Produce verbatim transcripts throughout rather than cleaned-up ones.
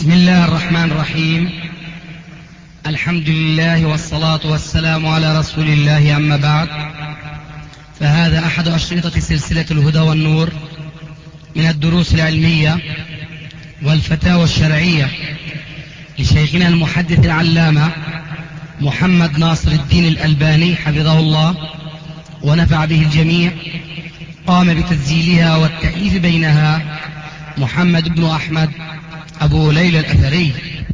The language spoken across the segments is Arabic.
بسم الله الرحمن الرحيم. الحمد لله والصلاة والسلام على رسول الله، أما بعد، فهذا أحد أشرطة سلسلة الهدى والنور من الدروس العلمية والفتاوى الشرعية لشيخنا المحدث العلامة محمد ناصر الدين الألباني حفظه الله ونفع به الجميع. قام بتسجيلها والتأليف بينها محمد بن أحمد أبو ليلى الأثري.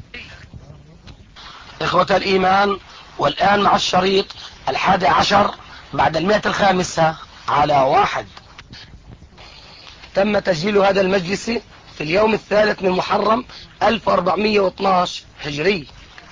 إخوة الإيمان، والآن مع الشريط الحادي عشر بعد المئة الخامسة على واحد. تم تسجيل هذا المجلس في اليوم الثالث من محرم ألف وأربعمئة واثني عشر هجري.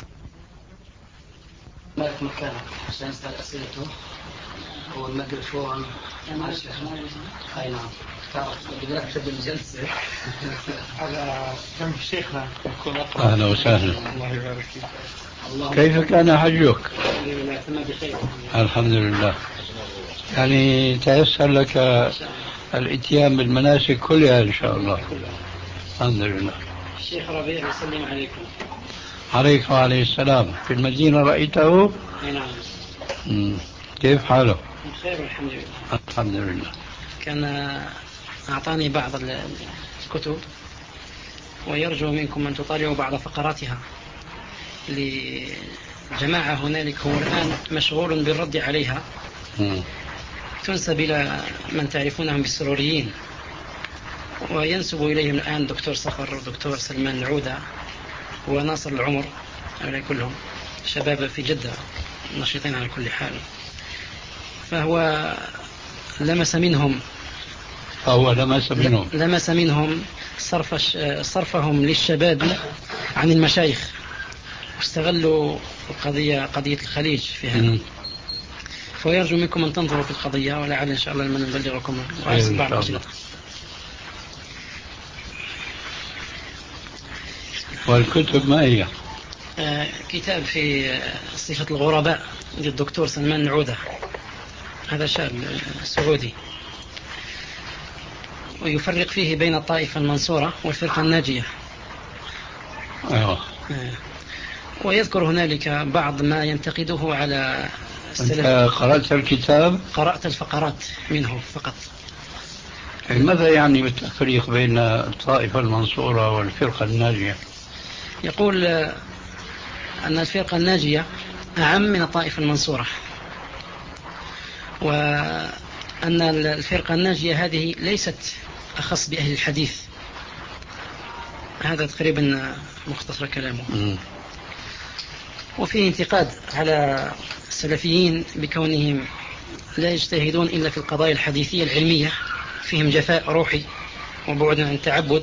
ما في مكانك عشان نسأل أسئلته هو الميكروفون. أي نعم، تعرف بدنا نبدأ الجلسة على جنب شيخنا يكون أقرب. أهلا وسهلا. الله يبارك فيك. كيف كان حجك؟ الحمد لله. يعني تيسر لك الاتيان بالمناسك كلها إن شاء الله. الحمد لله. الشيخ ربيع يسلم عليكم. عليكم وعليه السلام. في المدينة رأيته؟ أي نعم. مم. كيف حاله؟ بخير والحمد لله. الحمد لله. كان أعطاني بعض الكتب ويرجو منكم أن تطالعوا بعض فقراتها لجماعة هنالك هو الآن مشغول بالرد عليها. مم. تنسب إلى من تعرفونهم بالسروريين، وينسب إليهم الآن دكتور صخر ودكتور سلمان العودة وناصر العمر، هؤلاء كلهم شباب في جدة نشيطين على كل حال. فهو لمس منهم فهو لمس منهم لمس منهم صرف صرفهم للشباب عن المشايخ، واستغلوا القضية قضية الخليج في هذا. فيرجو منكم أن تنظروا في القضية، ولعل إن شاء الله لمن نبلغكم وأرسل بعض الأشرطة. والكتب ما هي؟ آه كتاب في صفة الغرباء للدكتور سلمان العودة، هذا شاب سعودي، ويفرق فيه بين الطائفة المنصورة والفرقة الناجية. أيوة. آه. ويذكر هنالك بعض ما ينتقده على السلف. أنت قرأت الكتاب؟ قرأت الفقرات منه فقط. ماذا يعني بالتفريق بين الطائفة المنصورة والفرقة الناجية؟ يقول أن الفرقة الناجية أعم من الطائفة المنصورة، وأن الفرقة الناجية هذه ليست أخص بأهل الحديث. هذا تقريبا مختصر كلامه. م. وفيه انتقاد على السلفيين بكونهم لا يجتهدون إلا في القضايا الحديثية العلمية، فيهم جفاء روحي وبعد عن التعبد،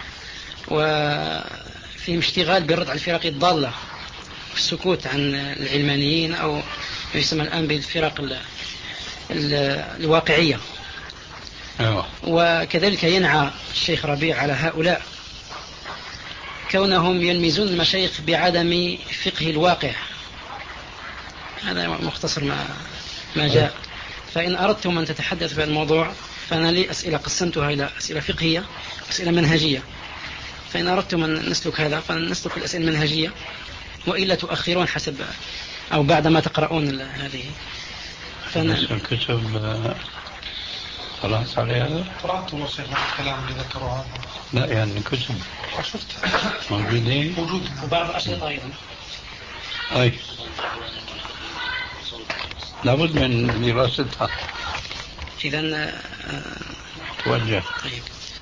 وفيهم اشتغال بالرد على الفرق الضالة والسكوت عن العلمانيين أو يسمى الآن بالفرق ال ال الواقعية. أيوة. وكذلك ينعى الشيخ ربيع على هؤلاء كونهم يلمزون المشايخ بعدم فقه الواقع. هذا مختصر ما ما جاء. فإن أردتم أن تتحدث في الموضوع فأنا لي أسئلة قسمتها إلى أسئلة فقهية وأسئلة منهجية، فإن أردتم أن نسلك هذا فنسلك الأسئلة المنهجية، وإلا تؤخرون حسب أو بعدما تقرؤون هذه. فأنا الكتب طلعت عليها؟ قرأت وصيغ الكلام اللي ذكروا هذا. لا يعني كتب شفت موجودين موجود وبعض الأشرطة أيضا. أي لابد من دراستها. إذن توجه. طيب.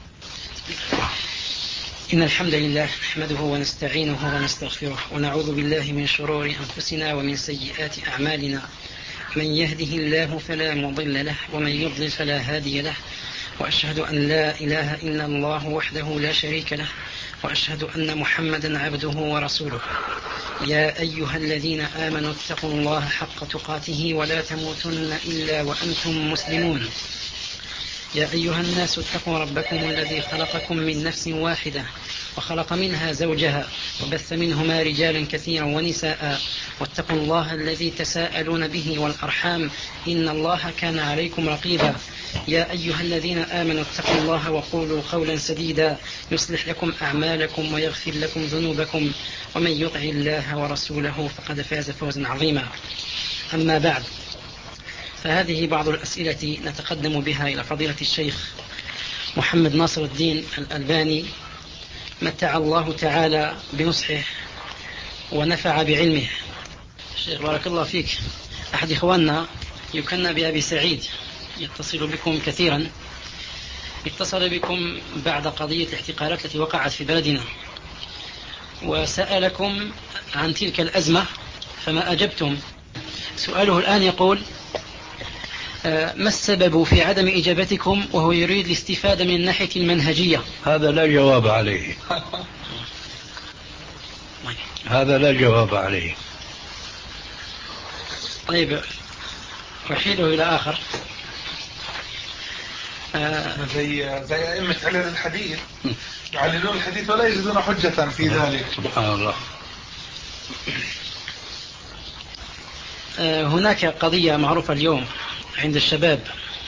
إن الحمد لله نحمده ونستعينه ونستغفره ونعوذ بالله من شرور أنفسنا ومن سيئات أعمالنا. من يهده الله فلا مضل له ومن يضلل فلا هادي له، وأشهد أن لا إله إلا الله وحده لا شريك له، وأشهد أن محمدا عبده ورسوله. يا أيها الذين آمنوا اتقوا الله حق تقاته ولا تموتن إلا وأنتم مسلمون. يا أيها الناس اتقوا ربكم الذي خلقكم من نفس واحدة وخلق منها زوجها وبث منهما رجالا كثيرا ونساء، واتقوا الله الذي تساءلون به والأرحام إن الله كان عليكم رقيبا. يا أيها الذين آمنوا اتقوا الله وقولوا قولا سديدا يصلح لكم أعمالكم ويغفر لكم ذنوبكم ومن يطع الله ورسوله فقد فاز فوزا عظيما. أما بعد، فهذه بعض الأسئلة نتقدم بها إلى فضيلة الشيخ محمد ناصر الدين الألباني متع الله تعالى بنصحه ونفع بعلمه. الشيخ بارك الله فيك، أحد إخواننا يكنى بأبي سعيد يتصل بكم كثيرا، اتصل بكم بعد قضية الاحتقالات التي وقعت في بلدنا وسألكم عن تلك الأزمة فما أجبتم. سؤاله الآن يقول: ما السبب في عدم إجابتكم وهو يريد الاستفادة من الناحية المنهجية؟ هذا لا جواب عليه. هذا لا جواب عليه. طيب رحيله إلى آخر. آه زي زي أئمة علل الحديث يعللون الحديث ولا يجدون حجة في ذلك. سبحان الله. آه هناك قضية معروفة اليوم عند الشباب،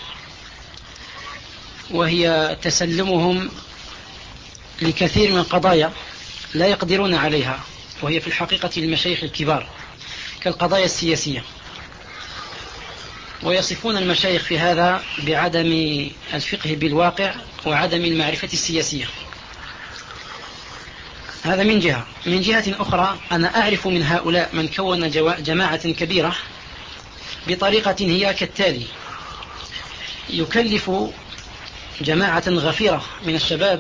وهي تسلمهم لكثير من القضايا لا يقدرون عليها، وهي في الحقيقة المشايخ الكبار كالقضايا السياسية، ويصفون المشايخ في هذا بعدم الفقه بالواقع وعدم المعرفة السياسية. هذا من جهة. من جهة أخرى أنا أعرف من هؤلاء من كون جماعة كبيرة بطريقة هي كالتالي: يكلف جماعة غفيرة من الشباب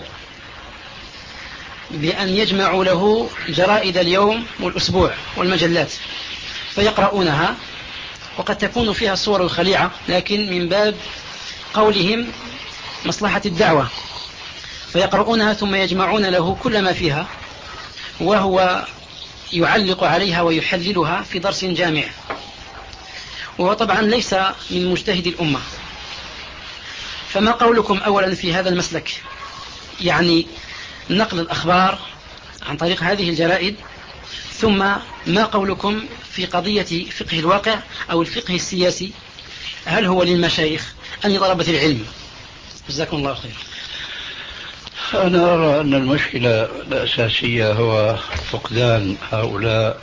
بأن يجمعوا له جرائد اليوم والأسبوع والمجلات فيقرؤونها، وقد تكون فيها الصور الخليعة لكن من باب قولهم مصلحة الدعوة، فيقرؤونها ثم يجمعون له كل ما فيها وهو يعلق عليها ويحللها في درس جامع، وهو طبعا ليس من مجتهد الأمة. فما قولكم أولا في هذا المسلك، يعني نقل الأخبار عن طريق هذه الجرائد؟ ثم ما قولكم في قضية فقه الواقع أو الفقه السياسي؟ هل هو للمشايخ أم لطلبة العلم؟ جزاكم الله خير. أنا أرى أن المشكلة الأساسية هو فقدان هؤلاء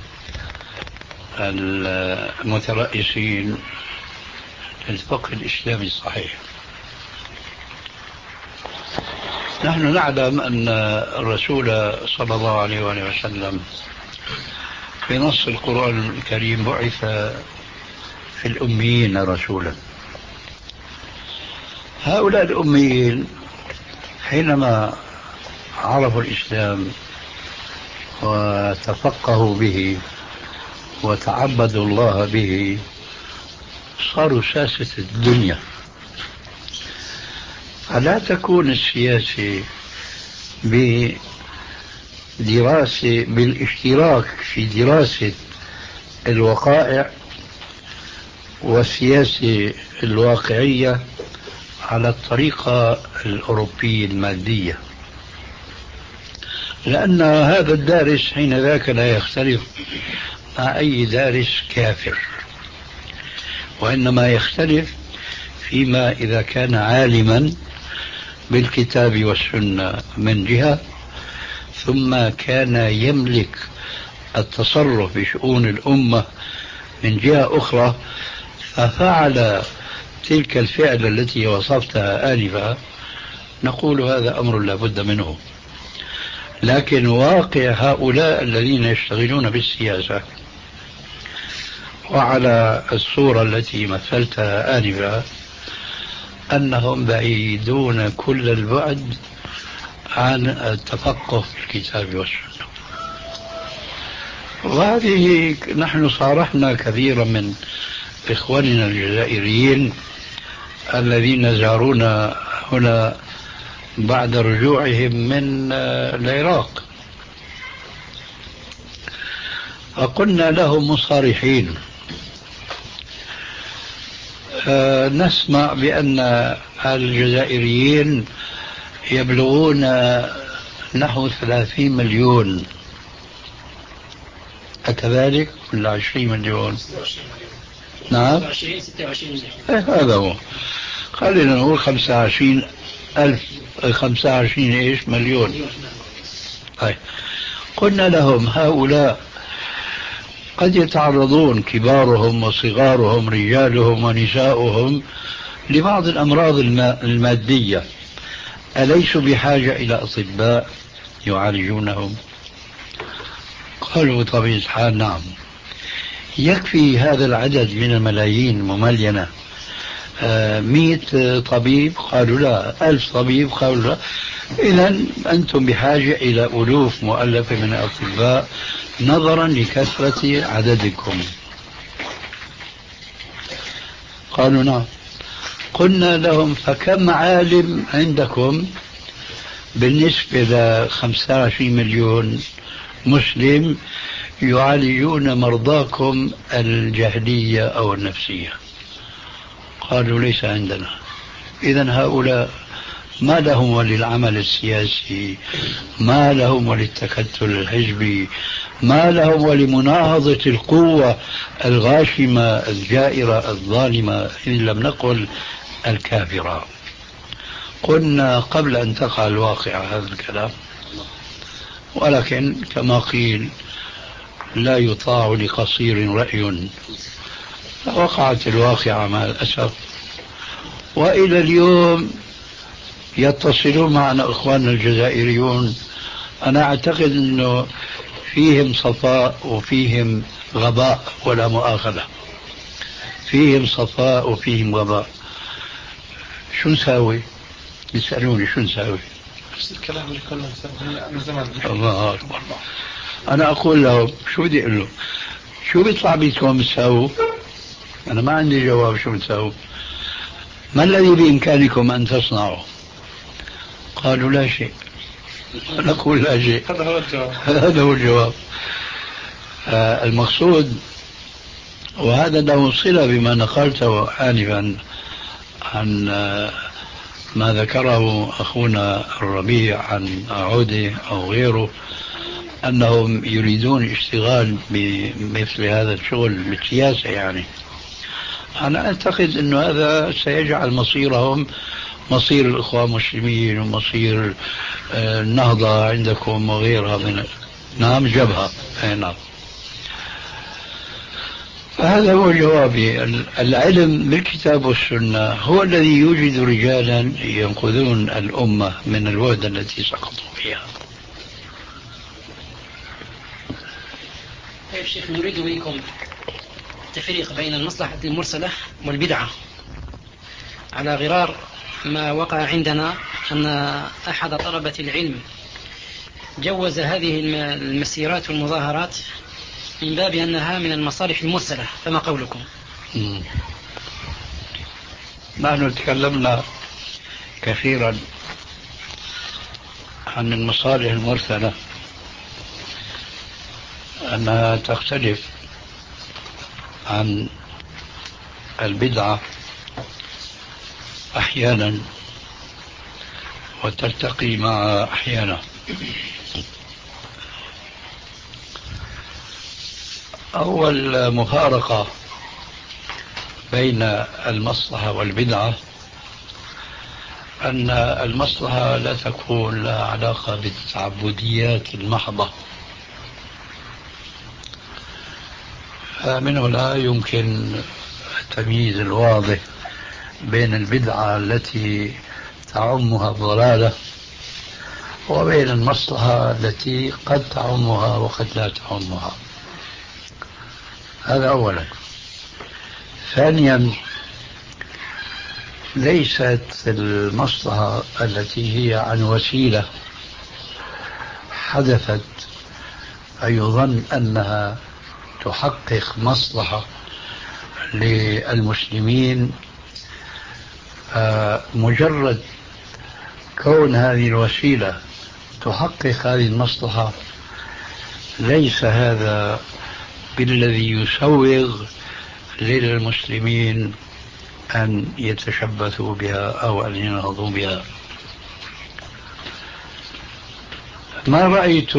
المترأسين للفقه الإسلامي الصحيح. نحن نعلم أن الرسول صلى الله عليه وسلم في نص القرآن الكريم بعث في الأميين رسولا. هؤلاء الأميين حينما عرفوا الإسلام وتفقهوا به وتعبدوا الله به صاروا ساسة الدنيا. فلا تكون السياسة بدراسة بالاشتراك في دراسة الوقائع والسياسة الواقعية على الطريقة الأوروبية المادية، لأن هذا الدارس حين ذاك لا يختلف مع أي دارس كافر، وإنما يختلف فيما إذا كان عالما بالكتاب والسنة من جهة، ثم كان يملك التصرف بشؤون الأمة من جهة أخرى، ففعل تلك الفعل التي وصفتها آنفا، نقول هذا أمر لا بد منه. لكن واقع هؤلاء الذين يشتغلون بالسياسة وعلى الصورة التي مثلتها آنفا أنهم بعيدون كل البعد عن التفقه في الكتاب والسنة. وهذه نحن صارحنا كثيرا من إخواننا الجزائريين الذين زارونا هنا بعد رجوعهم من العراق، فقلنا لهم مصارحين: نسمع بأن الجزائريين يبلغون نحو ثلاثين مليون، أكذلك ولا عشرين مليون؟ نعم، ستة وعشرين هذا هو. خلينا نقول خمسة وعشرين ألف، خمسة وعشرين إيش مليون. طيب قلنا لهم هؤلاء قد يتعرضون كبارهم وصغارهم رجالهم ونساؤهم لبعض الأمراض المادية، أليسوا بحاجة إلى أطباء يعالجونهم؟ قالوا بطبيعة الحال نعم. يكفي هذا العدد من الملايين مملينة آه مئة طبيب؟ قالوا لا. ألف طبيب؟ قالوا لا. إذن أنتم بحاجة إلى ألوف مؤلفة من الأطباء نظرا لكثرة عددكم. قالوا نعم. قلنا لهم فكم عالم عندكم بالنسبة ل خمسة وعشرين مليون مسلم يعالجون مرضاكم الجهلية أو النفسية؟ قالوا ليس عندنا. إذن هؤلاء ما لهم وللعمل السياسي، ما لهم وللتكتل الحزبي، ما لهم ولمناهضة القوة الغاشمة الجائرة الظالمة إن لم نقل الكافرة. قلنا قبل أن تقع الواقع هذا الكلام، ولكن كما قيل لا يطاع لقصير رأي، وقعت الواقعة مع الأسف. وإلى اليوم يتصلون معنا إخواننا الجزائريون، أنا أعتقد أنه فيهم صفاء وفيهم غباء، ولا مؤاخذة، فيهم صفاء وفيهم غباء. شو نساوي؟ يسألوني شو نساوي؟ نفس الكلام اللي كنا نسويه من زمان. الله أكبر. أنا أقول لهم شو بدي أقول لهم؟ شو بيطلع بيكم تساووا؟ أنا ما عندي جواب شو بتساووا. ما الذي بإمكانكم أن تصنعوا؟ قالوا لا شيء. نقول لا شيء. هذا هو الجواب. هذا هو الجواب. آه المقصود، وهذا له صلة بما نقلته آنفا عن آه ما ذكره أخونا الربيع عن عودة أو غيره، أنهم يريدون اشتغال بمثل هذا الشغل بالسياسة. يعني أنا أعتقد أن هذا سيجعل مصيرهم مصير الإخوان المسلمين ومصير النهضة عندكم وغيرها من نعم جبهة. نعم. فهذا هو جوابي. العلم بالكتاب والسنة هو الذي يوجد رجالا ينقذون الأمة من الوهدة التي سقطوا فيها. يا شيخ، نريد منكم التفريق بين المصلحة المرسلة والبدعة، على غرار ما وقع عندنا أن أحد طلبة العلم جوز هذه المسيرات والمظاهرات من باب أنها من المصالح المرسلة، فما قولكم؟ نحن تكلمنا كثيرا عن المصالح المرسلة، أنها تختلف عن البدعة أحيانا وتلتقي مع أحيانا. أول مفارقة بين المصلحة والبدعة أن المصلحة لا تكون لها علاقة بالتعبديات المحضة، من هنا يمكن التمييز الواضح بين البدعة التي تعمها الضلالة وبين المصلحة التي قد تعمها وقد لا تعمها. هذا أولا. ثانيا، ليست المصلحة التي هي عن وسيلة حدثت فيظن أنها تحقق مصلحة للمسلمين، مجرد كون هذه الوسيلة تحقق هذه المصلحة ليس هذا بالذي يسوغ للمسلمين أن يتشبثوا بها أو أن ينهضوا بها. ما رأيت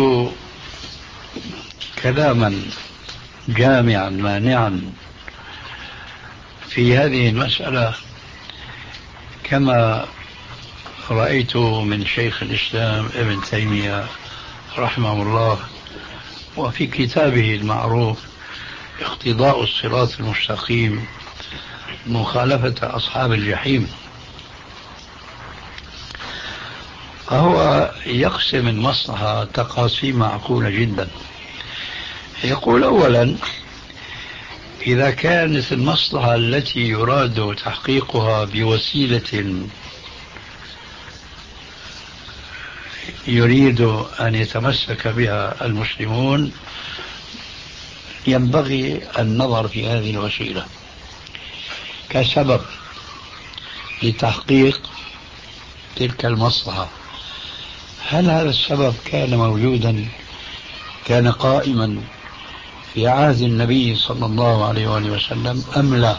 كلاما جامعا مانعا في هذه المسألة كما رأيت من شيخ الإسلام ابن تيمية رحمه الله وفي كتابه المعروف اقتضاء الصراط المستقيم مخالفة أصحاب الجحيم، فهو يقسم المصلحة تقاسيم معقولة جدا. يقول أولا إذا كانت المصلحة التي يراد تحقيقها بوسيلة يريد أن يتمسك بها المسلمون ينبغي النظر في هذه الوسيلة كسبب لتحقيق تلك المصلحة. هل هذا السبب كان موجودا، كان قائما في عهد النبي صلى الله عليه وآله وسلم أم لا؟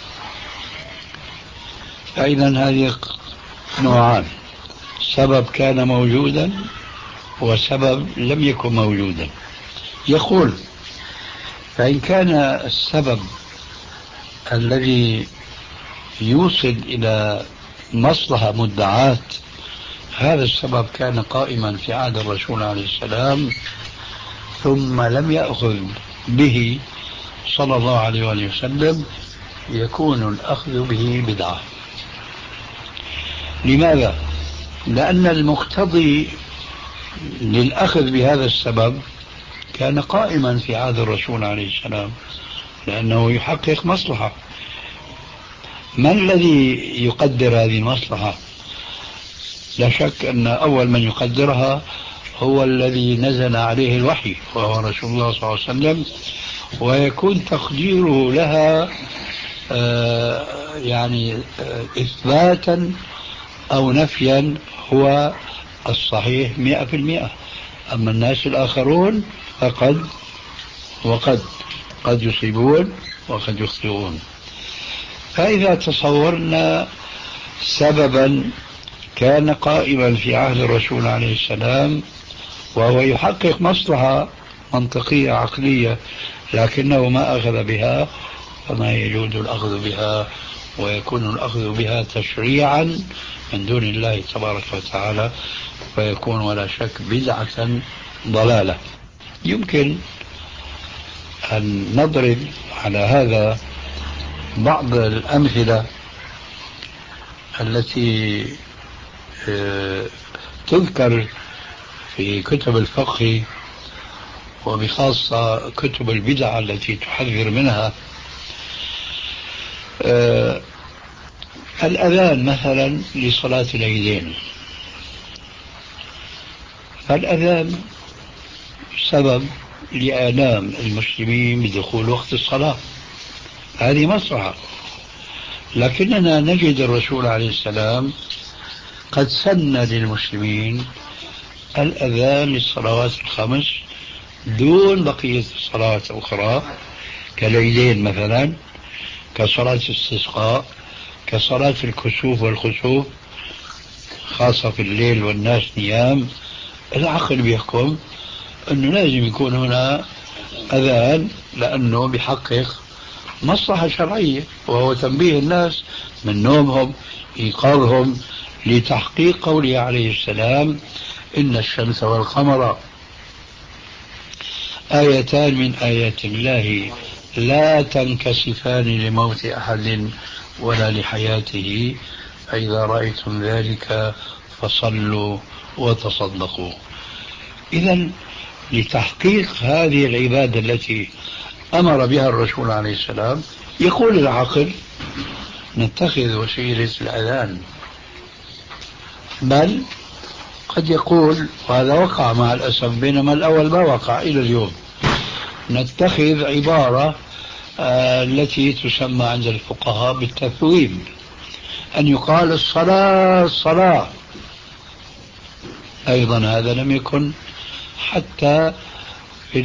فإذا هذه نوعان: سبب كان موجودا وسبب لم يكن موجودا. يقول فإن كان السبب الذي يوصل إلى مصلحة مدعاة هذا السبب كان قائما في عهد الرسول عليه السلام ثم لم يأخذ به صلى الله عليه وآله وسلم، يكون الأخذ به بدعة. لماذا؟ لأن المقتضي للأخذ بهذا السبب كان قائما في عهد الرسول عليه السلام لأنه يحقق مصلحة. من الذي يقدر هذه المصلحة؟ لا شك أن أول من يقدرها هو الذي نزل عليه الوحي وهو رسول الله صلى الله عليه وسلم، ويكون تقديره لها آه يعني آه إثباتا أو نفيا هو الصحيح مئة في المئة. أما الناس الآخرون فقد وقد قد يصيبون وقد يخطئون. فإذا تصورنا سببا كان قائما في عهد الرسول عليه السلام وهو يحقق مصلحة منطقية عقلية لكنه ما أخذ بها، فما يجوز الأخذ بها ويكون الأخذ بها تشريعا من دون الله تبارك وتعالى، فيكون ولا شك بدعة ضلالة. يمكن أن نضرب على هذا بعض الأمثلة التي تذكر في كتب الفقه وبخاصة كتب البدع التي تحذر منها. الأذان مثلا لصلاة العيدين، فالأذان سبب لإعلام المسلمين بدخول وقت الصلاة، هذه مصلحة. لكننا نجد الرسول عليه السلام قد سن للمسلمين الأذان للصلوات الخمس دون بقية الصلوات الأخرى كالعيدين مثلا، كصلاة الاستسقاء، كصلاة الكسوف والخسوف خاصة في الليل والناس نيام. العقل بيحكم أنه لازم يكون هنا أذان لأنه بيحقق مصلحة شرعية وهو تنبيه الناس من نومهم، إيقاظهم لتحقيق قوله عليه السلام: إن الشمس والقمر آيتان من آيات الله لا تنكسفان لموت أحد ولا لحياته فإذا رأيتم ذلك فصلوا وتصدقوا. إذن لتحقيق هذه العبادة التي أمر بها الرسول عليه السلام يقول العقل نتخذ وسيلة الأذان، بل قد يقول وهذا وقع مع الأسف بينما الأول ما وقع إلى اليوم، نتخذ عبارة آه التي تسمى عند الفقهاء بالتثويب، أن يقال الصلاة الصلاة. أيضا هذا لم يكن حتى في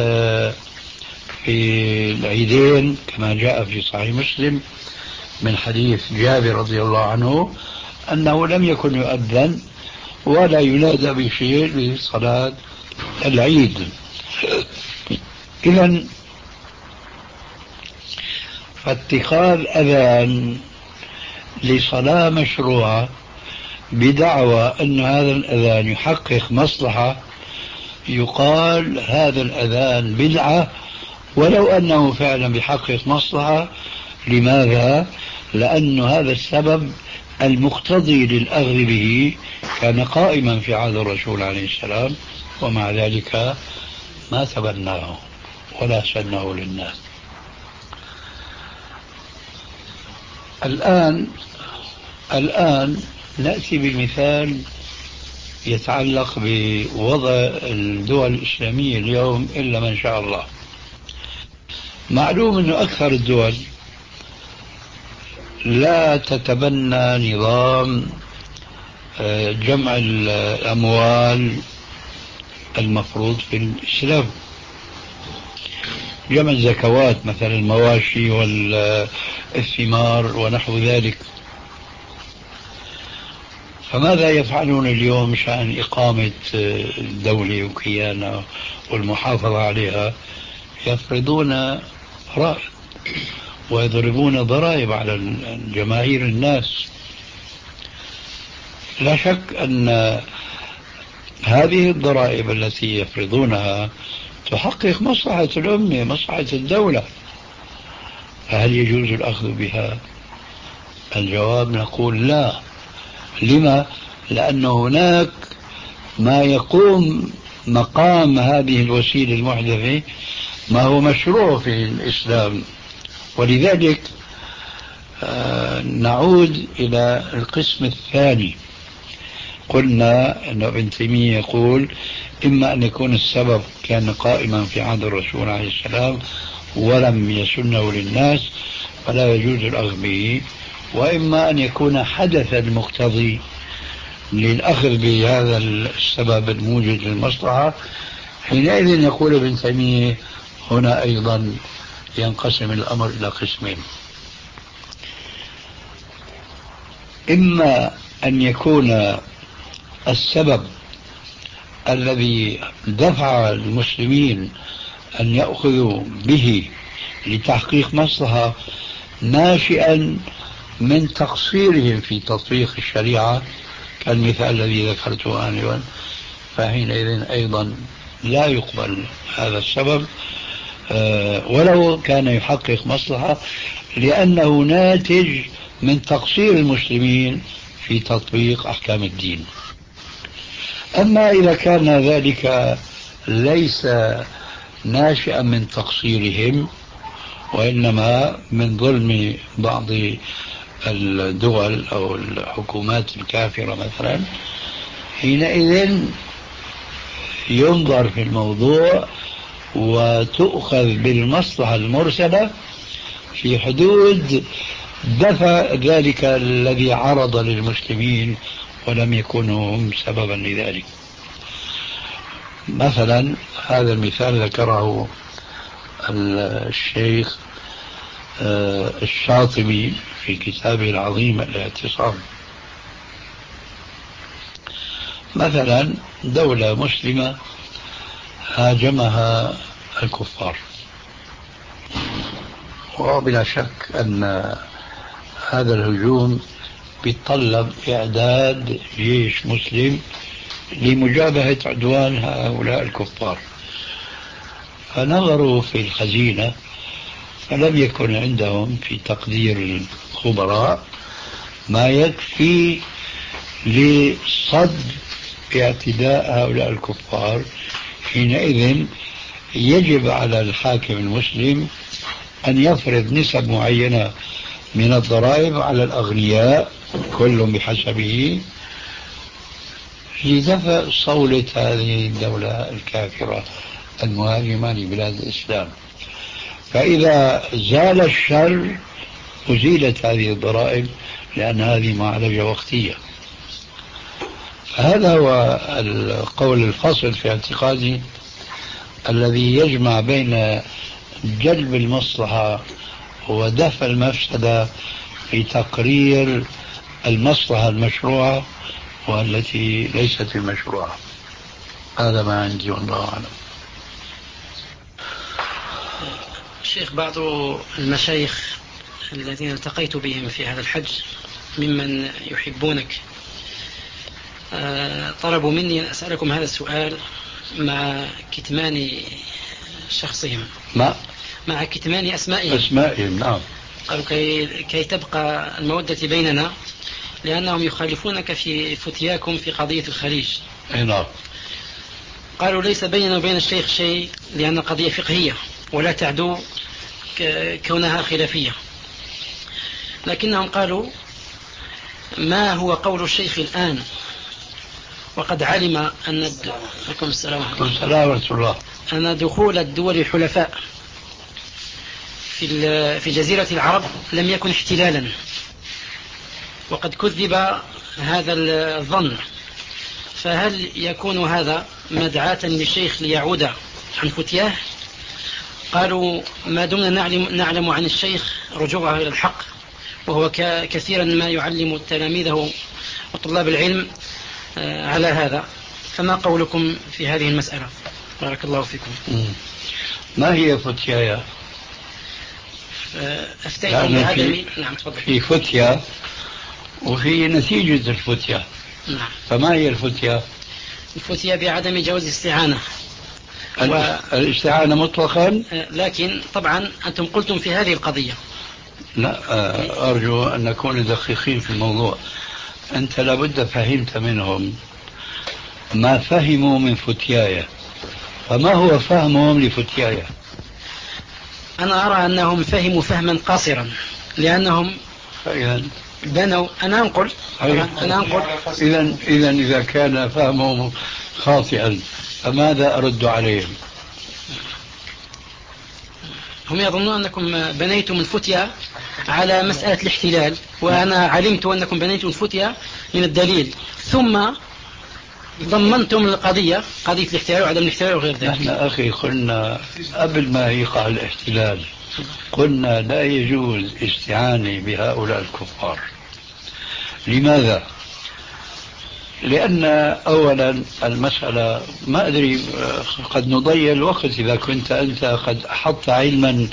في العيدين كما جاء في صحيح مسلم من حديث جابر رضي الله عنه أنه لم يكن يؤذن ولا ينادى بشيء لصلاة العيد. إذن فاتخاذ أذان لصلاة مشروعة بدعوى أن هذا الأذان يحقق مصلحة، يقال هذا الأذان بدعة ولو أنه فعلا بيحقق مصلحة. لماذا؟ لأن هذا السبب المقتضي للأخذ به كان قائما في عهد الرسول عليه السلام، ومع ذلك ما تبناه ولا سنه للناس. الآن الآن نأتي بمثال يتعلق بوضع الدول الإسلامية اليوم إلا من شاء الله. معلوم أن أكثر الدول لا تتبنى نظام جمع الأموال المفروض في الإسلام، جمع الزكوات مثل المواشي والثمار ونحو ذلك. فماذا يفعلون اليوم مشان إقامة الدولة وكيانها والمحافظة عليها؟ يفرضون فرائض ويضربون ضرائب على الجماهير الناس. لا شك أن هذه الضرائب التي يفرضونها تحقق مصلحة الأمة، مصلحة الدولة، فهل يجوز الأخذ بها؟ الجواب نقول لا. لما؟ لأن هناك ما يقوم مقام هذه الوسيلة المحدثة ما هو مشروع في الإسلام. ولذلك آه نعود إلى القسم الثاني. قلنا أن ابن تيمية يقول إما أن يكون السبب كان قائما في عهد الرسول عليه السلام ولم يسنه للناس فلا يجوز الأخذ به، وإما أن يكون حدث المقتضي للأخذ بهذا السبب الموجد للمصلحة. حينئذ يقول ابن تيمية هنا أيضا ينقسم الأمر إلى قسمين: إما أن يكون السبب الذي دفع المسلمين أن يأخذوا به لتحقيق مصلحة ناشئا من تقصيرهم في تطبيق الشريعة كالمثال الذي ذكرته آنفا، فحينئذ أيضا لا يقبل هذا السبب ولو كان يحقق مصلحة، لأنه ناتج من تقصير المسلمين في تطبيق أحكام الدين. أما إذا كان ذلك ليس ناشئا من تقصيرهم وإنما من ظلم بعض الدول أو الحكومات الكافرة مثلا، حينئذ ينظر في الموضوع وتؤخذ بالمصلحة المرسلة في حدود دفع ذلك الذي عرض للمسلمين ولم يكونوا هم سببا لذلك. مثلا هذا المثال ذكره الشيخ الشاطبي في كتابه العظيم الاعتصام. مثلا دولة مسلمة هاجمها الكفار، وبلا شك أن هذا الهجوم يتطلب إعداد جيش مسلم لمجابهة عدوان هؤلاء الكفار. فنظروا في الخزينة فلم يكن عندهم في تقدير الخبراء ما يكفي لصد اعتداء هؤلاء الكفار. حينئذ يجب على الحاكم المسلم أن يفرض نسب معينة من الضرائب على الأغنياء كل بحسبه لدفع صولة هذه الدولة الكافرة المهاجمة لبلاد الإسلام. فإذا زال الشر أزيلت هذه الضرائب لأن هذه معالجة وقتية. هذا هو القول الفصل في اعتقادي الذي يجمع بين جلب المصلحة ودفع المفسدة لتقرير المصلحة المشروعة والتي ليست المشروعة. هذا ما عندي والله أعلم. شيخ، بعض المشايخ الذين التقيت بهم في هذا الحج ممن يحبونك طلبوا مني أن أسألكم هذا السؤال مع كتمان شخصهم، مع مع كتمان أسمائهم أسمائهم نعم. قالوا كي, كي تبقى المودة بيننا، لأنهم يخالفونك في فتياكم في قضية الخليج. نعم. قالوا ليس بيننا وبين الشيخ شيء، لأن القضية فقهية ولا تعدو كونها خلافية، لكنهم قالوا ما هو قول الشيخ الآن وقد علم أن الد... السلام ورحمة أن دخول الدول الحلفاء في في جزيرة العرب لم يكن احتلالا، وقد كذب هذا الظن، فهل يكون هذا مدعاة للشيخ ليعود عن فتياه؟ قالوا ما دمنا نعلم, نعلم عن الشيخ رجوعه إلى الحق، وهو كثيرا ما يعلم تلاميذه وطلاب العلم على هذا، فما قولكم في هذه المسألة؟ بارك الله فيكم. ما هي فتيايا؟ أفتيكم بعدم. نعم تفضل. في فتيا وفي نتيجة الفتيا. نعم. فما هي الفتيا؟ الفتيا بعدم جواز الاستعانة. و... الاستعانة مطلقا، لكن طبعا أنتم قلتم في هذه القضية. لا أرجو أن نكون دقيقين في الموضوع. أنت لابد فهمت منهم ما فهموا من فتيايا، فما هو فهمهم لفتيايا؟ أنا أرى أنهم فهموا فهما قاصرا، لأنهم بنوا. أنا أنقل أنا أنقل إذا إذا إذا كان فهمهم خاطئا فماذا أرد عليهم؟ هم يظنون أنكم بنيتم الفتيا على مسألة الاحتلال، وأنا علمت أنكم بنيتم الفتيا من الدليل، ثم ضمنتم القضية قضية الاحتلال وعدم الاحتلال وغير ذلك. نحن أخي قلنا قبل ما يقع الاحتلال، قلنا لا يجوز استعانة بهؤلاء الكفار. لماذا؟ لأن أولا المسألة ما أدري، قد نضيع الوقت إذا كنت أنت قد أحطت علما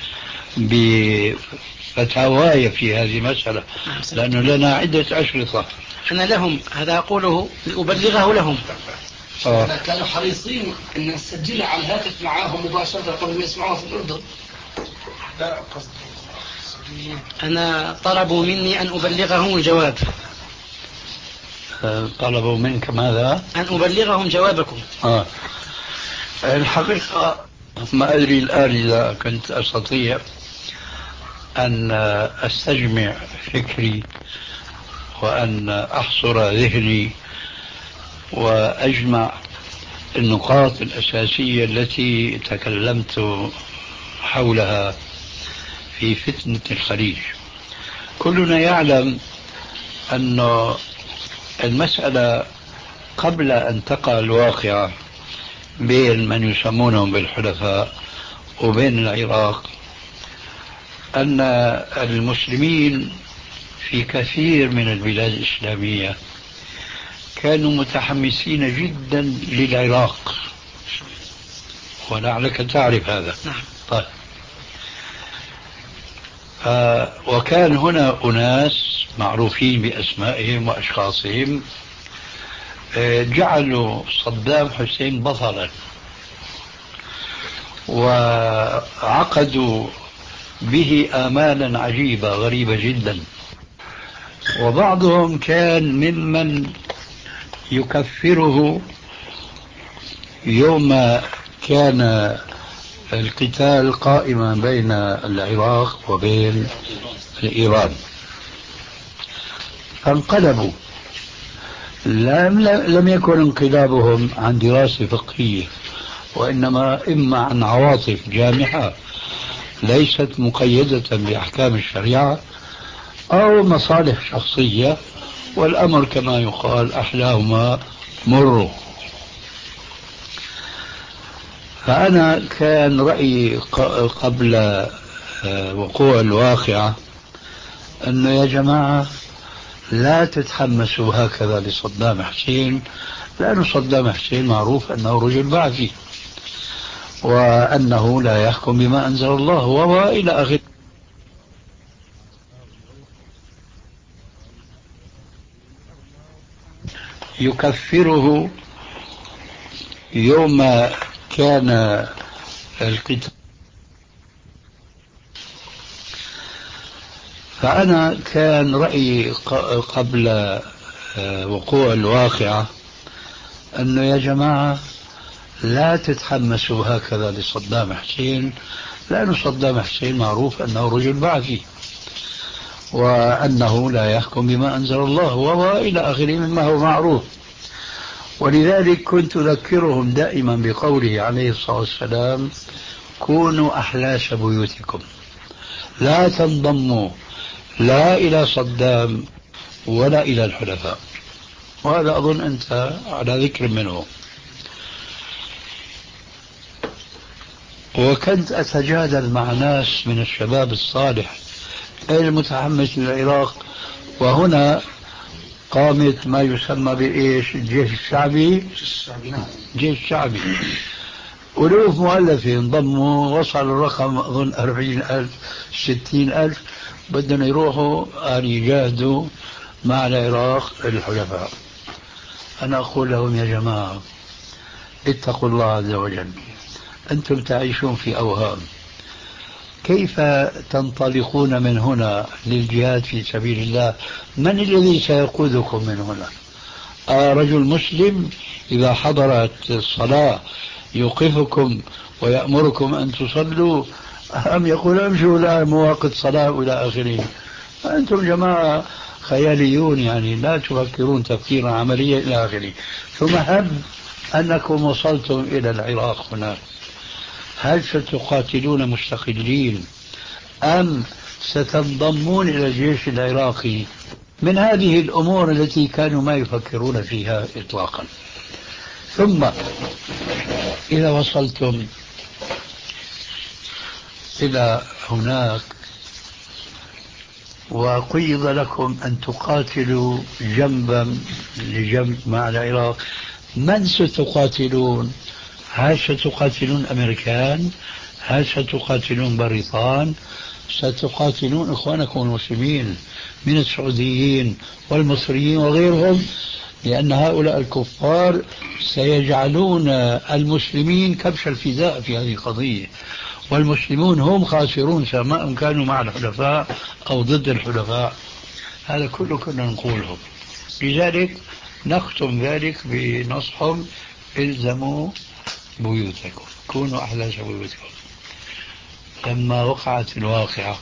بفتاواي في هذه المسألة، لأنه لنا عدة أشرطة. أنا لهم هذا أقوله لأبلغه لهم. آه. كانوا حريصين أن نسجلها على الهاتف معاهم مباشرة قبل ما يسمعوها في الأردن. لا قصد. أنا طلبوا مني أن أبلغهم الجواب. طلبوا منك ماذا؟ أن أبلغهم جوابكم. آه. الحقيقة ما أدري الآن إذا كنت أستطيع أن أستجمع فكري وأن أحصر ذهني وأجمع النقاط الأساسية التي تكلمت حولها في فتنة الخليج. كلنا يعلم أن المسألة قبل أن تقع الواقعة بين من يسمونهم بالحلفاء وبين العراق، أن المسلمين في كثير من البلاد الإسلامية كانوا متحمسين جدا للعراق، ولعلك تعرف هذا. طيب. آه وكان هنا أناس معروفين بأسمائهم وأشخاصهم آه جعلوا صدام حسين بطلا، وعقدوا به آمالا عجيبة غريبة جدا. وبعضهم كان ممن يكفره يوم كان القتال قائما بين العراق وبين إيران، فانقلبوا. لم, لم يكن انقلابهم عن دراسة فقهية، وإنما إما عن عواطف جامحة ليست مقيدة بأحكام الشريعة، أو مصالح شخصية، والأمر كما يقال أحلاهما مر. فأنا كان رأيي قبل وقوع الواقعة أنه يا جماعة لا تتحمسوا هكذا لصدام حسين، لأن صدام حسين معروف أنه رجل بعثي وأنه لا يحكم بما أنزل الله وإلى آخره. يكفره يوم كان القتال. فأنا كان رأيي قبل وقوع الواقعة أنه يا جماعة لا تتحمسوا هكذا لصدام حسين، لأن صدام حسين معروف أنه رجل بعثي وأنه لا يحكم بما أنزل الله وإلى آخره مما هو معروف. ولذلك كنت أذكرهم دائما بقوله عليه الصلاة والسلام: كونوا أحلاس بيوتكم، لا تنضموا لا إلى صدام ولا إلى الحلفاء. وهذا أظن أنت على ذكر منه. وكنت أتجادل مع ناس من الشباب الصالح المتحمس للعراق، وهنا قامت ما يسمى بإيش الجيش الشعبي، جيش الشعبي، ألوف مؤلفة انضموا، وصل الرقم أظن أربعين ألف ستين ألف، بدهم يروحوا أن يجاهدوا مع العراق الحلفاء. أنا أقول لهم يا جماعة اتقوا الله عز وجل، أنتم تعيشون في أوهام. كيف تنطلقون من هنا للجهاد في سبيل الله؟ من الذي سيقودكم من هنا؟ آه رجل مسلم إذا حضرت الصلاة يوقفكم ويأمركم أن تصلوا، أم يقول امشوا إلى مواقف صلاة وإلى آخره؟ أنتم جماعة خياليون، يعني لا تفكرون تفكيرا عمليا إلى آخره. ثم هب أنكم وصلتم إلى العراق هناك، هل ستقاتلون مستقلين أم ستنضمون إلى الجيش العراقي؟ من هذه الأمور التي كانوا ما يفكرون فيها إطلاقا. ثم إذا وصلتم إلى هناك وقيض لكم أن تقاتلوا جنبا لجنب مع العراق، من ستقاتلون؟ هل ستقاتلون أمريكان؟ هل ستقاتلون بريطان؟ ستقاتلون إخوانكم المسلمين من السعوديين والمصريين وغيرهم، لأن هؤلاء الكفار سيجعلون المسلمين كبش الفداء في هذه القضية، والمسلمون هم خاسرون سواء كانوا مع الحلفاء أو ضد الحلفاء. هذا كله كنا نقوله. لذلك نختم ذلك بنصحهم: الزموا بيوتكم، كونوا أحلاس بيوتكم. لما وقعت الواقعة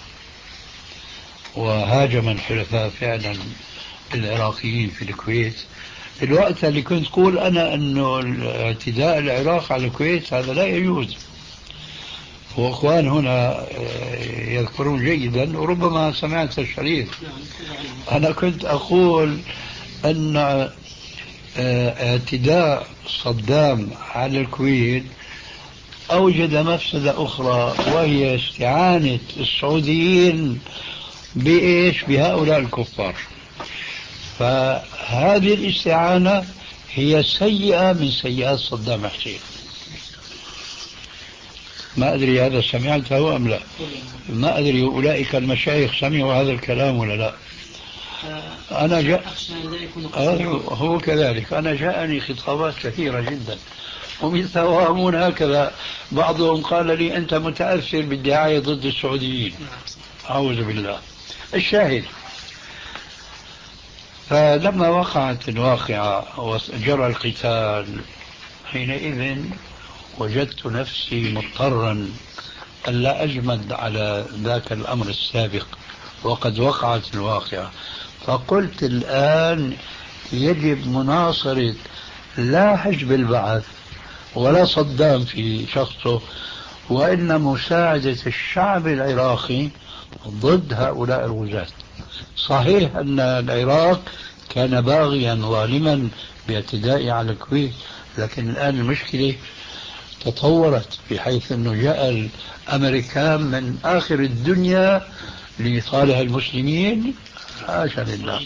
وهاجم الحلفاء فعلا العراقيين في الكويت، الوقت اللي كنت أقول أنا أنه اعتداء العراق على الكويت هذا لا يجوز، وأخوان هنا يذكرون جيدا وربما سمعت الشريف، أنا كنت أقول أن اعتداء صدام على الكويت أوجد مفسدة أخرى، وهي استعانة السعوديين بإيش؟ بهؤلاء الكفار. فهذه الاستعانة هي سيئة من سيئات صدام حسين. ما أدري هذا سمعته أم لا، ما أدري أولئك المشايخ سمعوا هذا الكلام ولا لا. أنا جاء هو كذلك، أنا جاءني خطابات كثيرة جدا ومن هكذا، بعضهم قال لي أنت متأثر بالدعاية ضد السعوديين. أعوذ بالله. الشاهد، فلما وقعت الواقعة وجرى القتال، حينئذ وجدت نفسي مضطرا ألا أجمد على ذاك الأمر السابق، وقد وقعت الواقعة. فقلت الآن يجب مناصرة لا حزب البعث ولا صدام في شخصه، وإن مساعدة الشعب العراقي ضد هؤلاء الغزاة. صحيح أن العراق كان باغيا ظالما باعتداء على الكويت، لكن الآن المشكلة تطورت بحيث أنه جاء الأمريكان من آخر الدنيا لصالح المسلمين، حاشا لله.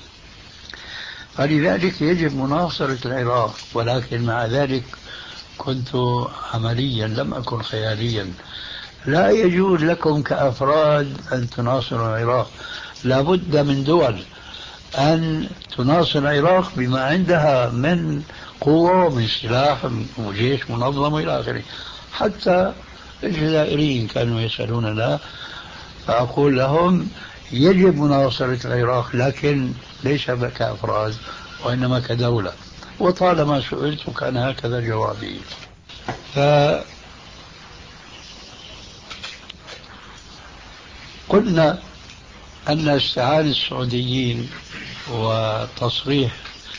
فلذلك يجب مناصرة العراق، ولكن مع ذلك كنت عمليا لم أكن خياليا. لا يجوز لكم كأفراد أن تناصروا العراق، لا بد من دول أن تناصر العراق بما عندها من قوة ومن سلاح وجيش منظم إلى آخره. حتى الجزائريين كانوا يسألوننا، فأقول لهم يجب مناصرة العراق، لكن ليس كأفراد وإنما كدولة. وطالما سئلت كان هكذا جوابي. فقلنا أن استعانة السعوديين وتصريح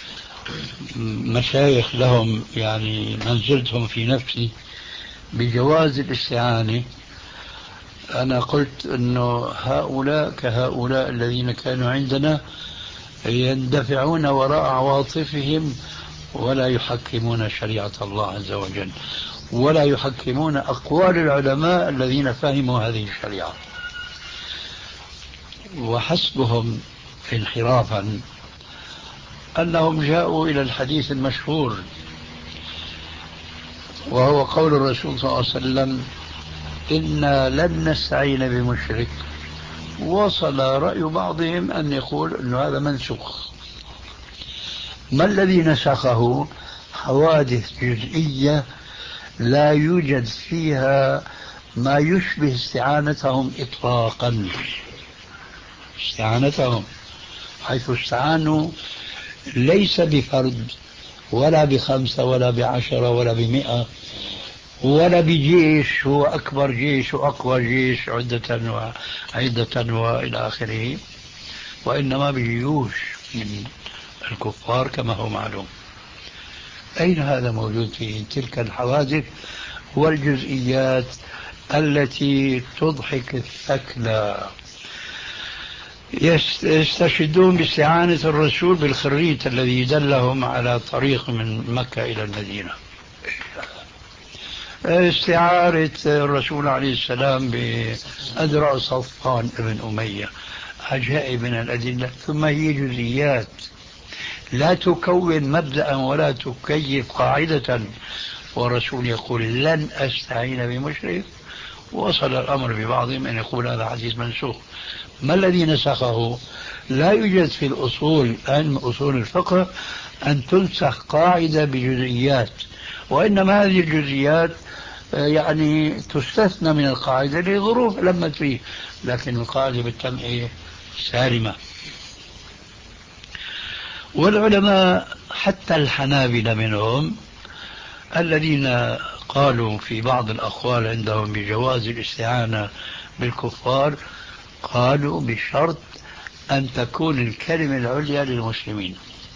مشايخ لهم يعني منزلتهم في نفسي بجواز الاستعانة، أنا قلت أنه هؤلاء كهؤلاء الذين كانوا عندنا يندفعون وراء عواطفهم ولا يحكمون شريعة الله عز وجل، ولا يحكمون أقوال العلماء الذين فهموا هذه الشريعة. وحسبهم انحرافا أنهم جاءوا إلى الحديث المشهور، وهو قول الرسول صلى الله عليه وسلم: إنا لن نستعين بمشرك. وصل رأي بعضهم أن يقول أن هذا منسوخ. ما الذي نسخه؟ حوادث جزئية لا يوجد فيها ما يشبه استعانتهم إطلاقا. استعانتهم حيث استعانوا ليس بفرد ولا بخمسة ولا بعشرة ولا بمئة ولا بجيش هو أكبر جيش وأقوى جيش عدة وعدة وإلى آخره، وإنما بجيوش من الكفار كما هو معلوم. أين هذا موجود في تلك الحوادث والجزئيات التي تضحك الثكلى؟ يستشهدون باستعانة الرسول بالخريط الذي دلهم على طريق من مكة إلى المدينة، استعارة الرسول عليه السلام بأذرع صفان ابن أمية، عجائب من الأدلة. ثم هي جزئيات لا تكون مبدأ ولا تكيف قاعدة، والرسول يقول لن أستعين بمشرك. وصل الأمر ببعضهم أن يقول هذا حديث منسوخ. ما الذي نسخه؟ لا يوجد في الأصول علم أصول الفقه أن تنسخ قاعدة بجزئيات، وإنما هذه الجزئيات يعني تستثنى من القاعدة لظروف لمت فيه، لكن القاعدة بالتم سالمة. والعلماء حتى الحنابلة منهم الذين قالوا في بعض الأقوال عندهم بجواز الاستعانة بالكفار، قالوا بشرط أن تكون الكلمة العليا للمسلمين.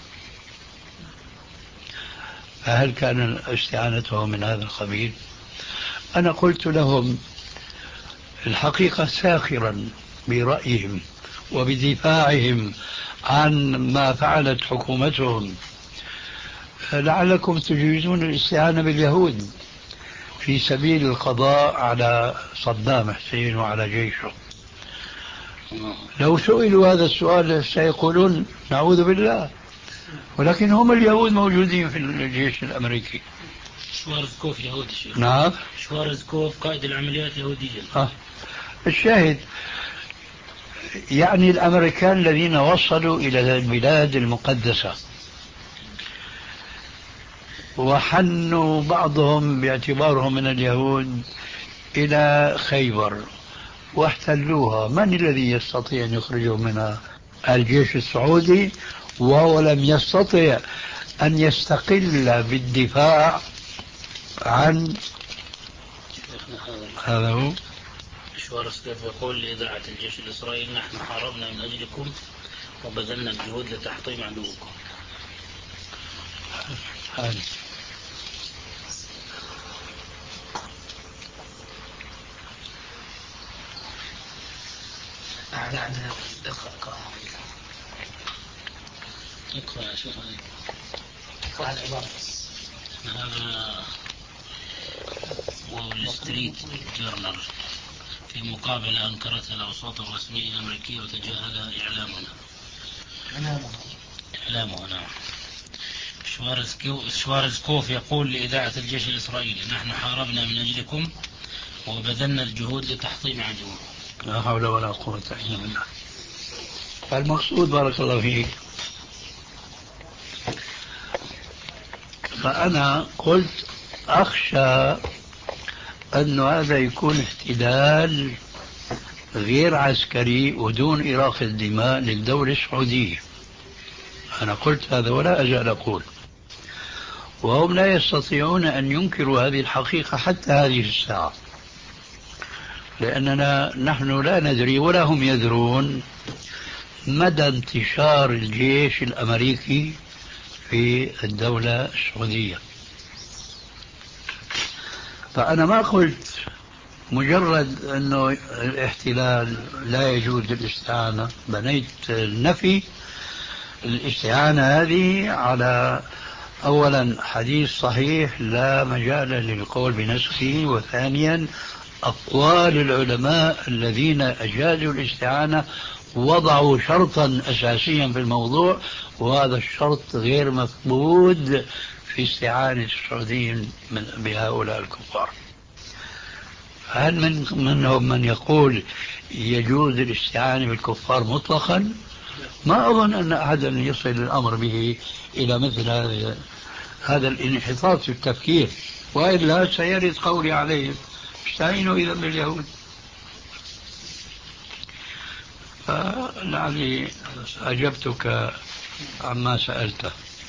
فهل كان استعانته من هذا القبيل؟ أنا قلت لهم الحقيقة ساخرا برأيهم وبدفاعهم عن ما فعلت حكومتهم، لعلكم تجيزون الاستعانة باليهود في سبيل القضاء على صدام حسين وعلى جيشه. لو سئلوا هذا السؤال سيقولون نعوذ بالله، ولكن هم اليهود موجودين في الجيش الأمريكي. شوارزكوف يهودي. نعم، شوارزكوف قائد العمليات يهودي. آه. الشاهد يعني الأمريكان الذين وصلوا إلى البلاد المقدسة وحنوا بعضهم باعتبارهم من اليهود إلى خيبر واحتلوها، من الذي يستطيع أن يخرجهم منها؟ الجيش السعودي، وهو لم يستطع أن يستقل بالدفاع عن هذا. هو شوارزكوف يقول لإذاعة الجيش الإسرائيلي: نحن حاربنا من أجلكم وبذلنا الجهود لتحطيم عدوكم. هذا أعلى عندنا اقرأ اقرأ يا شيخ. اقرأ العبارة. هذا وول ستريت جورنال: في مقابلة أنكرتها الأوساط الرسمية الأمريكية وتجاهلها إعلامنا. إعلامها نعم. شوارزكوف يقول لإذاعة الجيش الإسرائيلي: نحن حاربنا من أجلكم وبذلنا الجهود لتحطيم عدوكم. لا حول ولا قوة إلا بالله. فالمقصود بارك الله فيك فأنا قلت أخشى أن هذا يكون احتلال غير عسكري ودون إراقة دماء للدولة السعودية. أنا قلت هذا ولا أزال أقول، وهم لا يستطيعون أن ينكروا هذه الحقيقة حتى هذه الساعة، لأننا نحن لا ندري ولا هم يدرون مدى انتشار الجيش الأمريكي في الدولة السعودية. فأنا ما قلت مجرد أنه الاحتلال لا يجوز الاستعانة، بنيت النفي الاستعانة هذه على أولا حديث صحيح لا مجال للقول بنسخه، وثانيا أقوال العلماء الذين أجازوا الاستعانة وضعوا شرطا أساسيا في الموضوع، وهذا الشرط غير مفقود في استعانة السعوديين بهؤلاء الكفار. هل من منهم من يقول يجوز الاستعانة بالكفار مطلقا؟ ما أظن أن أحدا يصل الأمر به إلى مثل هذا هذا الانحطاط في التفكير، وإلا سيرد قولي عليهم استعينوا إذا باليهود. فلعلي أجبتك عما سألته.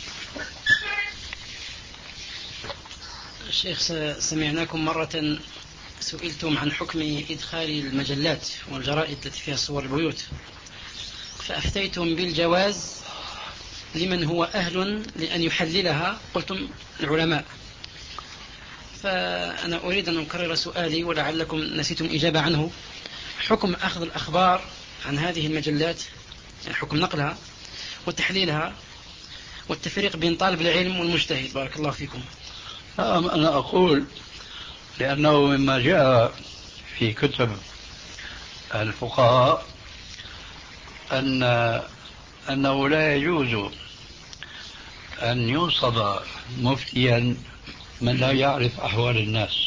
الشيخ، سمعناكم مرة سئلتم عن حكم إدخال المجلات والجرائد التي فيها صور البيوت، فأفتيتم بالجواز لمن هو أهل لأن يحللها، قلتم العلماء. فأنا أريد أن أكرر سؤالي ولعلكم نسيتم إجابة عنه. حكم أخذ الأخبار عن هذه المجلات، يعني حكم نقلها وتحليلها والتفريق بين طالب العلم والمجتهد. بارك الله فيكم. أنا أقول لأنه مما جاء في كتب الفقهاء أن أنه لا يجوز أن ينصب مفتيا من لا يعرف أحوال الناس.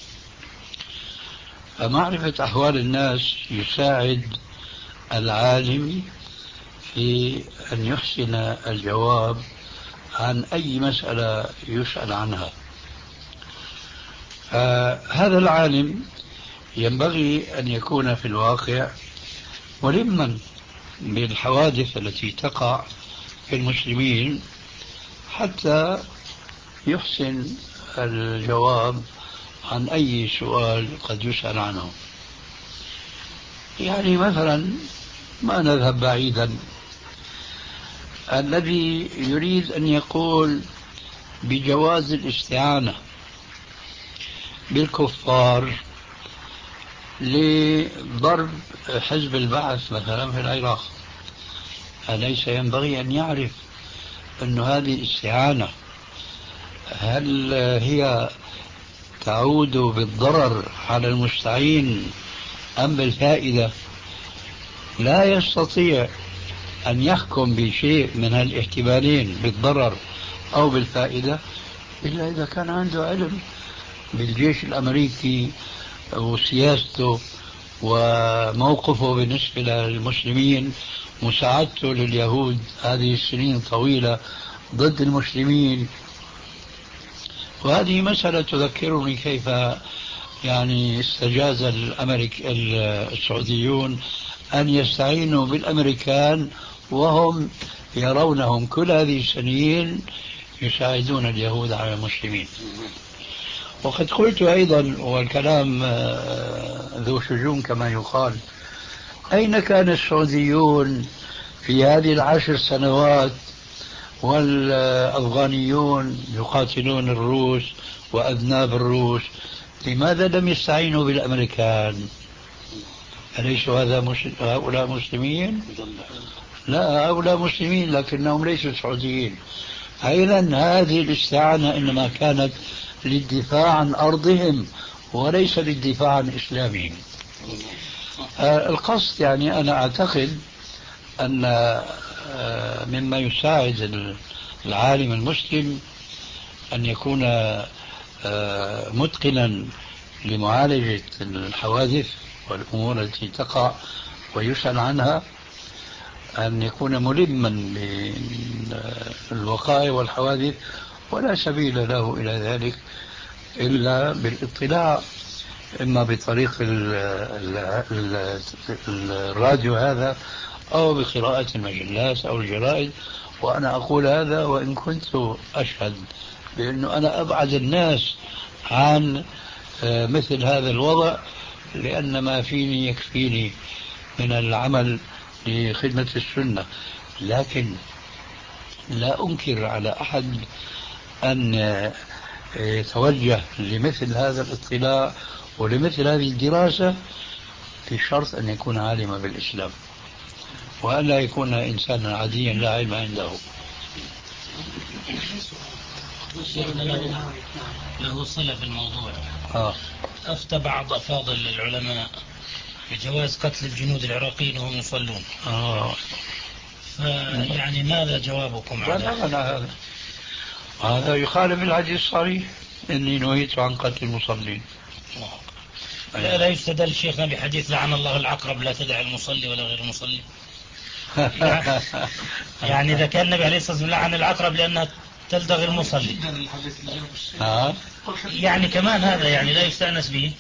فمعرفة أحوال الناس يساعد العالم في أن يحسن الجواب عن أي مسألة يسأل عنها. هذا العالم ينبغي أن يكون في الواقع ملما بالحوادث التي تقع في المسلمين حتى يحسن الجواب عن أي سؤال قد يسأل عنه. يعني مثلا ما نذهب بعيدا، الذي يريد أن يقول بجواز الاستعانة بالكفار لضرب حزب البعث مثلا في العراق، أليس ينبغي أن يعرف أن هذه الاستعانة هل هي تعود بالضرر على المستعين أم بالفائدة؟ لا يستطيع أن يحكم بشيء من هالاحتمالين بالضرر أو بالفائدة إلا إذا كان عنده علم بالجيش الأمريكي وسياسته وموقفه بالنسبة للمسلمين، مساعدته لليهود هذه السنين طويلة ضد المسلمين. وهذه مسألة تذكرني كيف يعني استجاز الأمريك السعوديون أن يستعينوا بالأمريكان وهم يرونهم كل هذه السنين يساعدون اليهود على المسلمين. وقد قلت أيضا، والكلام ذو شجون كما يقال، أين كان السعوديون في هذه العشر سنوات والأفغانيون يقاتلون الروس وأذناب الروس؟ لماذا لم يستعينوا بالأمريكان؟ أليسوا هذا هؤلاء مسلمين؟ لا، هؤلاء مسلمين لكنهم ليسوا سعوديين. أيضا هذه الاستعانة إنما كانت للدفاع عن أرضهم وليس للدفاع عن إسلامهم. القصد يعني أنا أعتقد أن مما يساعد العالم المسلم أن يكون متقنا لمعالجة الحوادث والأمور التي تقع ويسأل عنها، أن يكون ملما بالوقائع والحوادث ولا سبيل له إلى ذلك إلا بالاطلاع، إما بطريق ال ال ال الراديو هذا أو بقراءة المجلات أو الجرائد. وأنا أقول هذا وإن كنت أشهد بأنه أنا أبعد الناس عن مثل هذا الوضع، لأن ما فيني يكفيني من العمل لخدمة السنة. لكن لا أنكر على أحد أن يتوجه لمثل هذا الاطلاع ولمثل هذه الدراسة بشرط أن يكون عالما بالإسلام، وأن لا يكون إنسانا عاديا لا علم عنده. له, له صلة في الموضوع. آه. أفتى بعض أفاضل العلماء بجواز قتل الجنود العراقيين وهم يصلون. آه. فيعني ماذا جوابكم على هذا؟ هذا يخالف الحديث الصريح إني نهيت عن قتل المصلين. لا, لا يستدل شيخنا بحديث لعن الله العقرب لا تدع المصلي ولا غير المصلي. يعني إذا كان النبي عليه الصلاة والسلام لعن العقرب لأنها تلدغ المصلي، يعني كمان هذا يعني لا يستأنس به.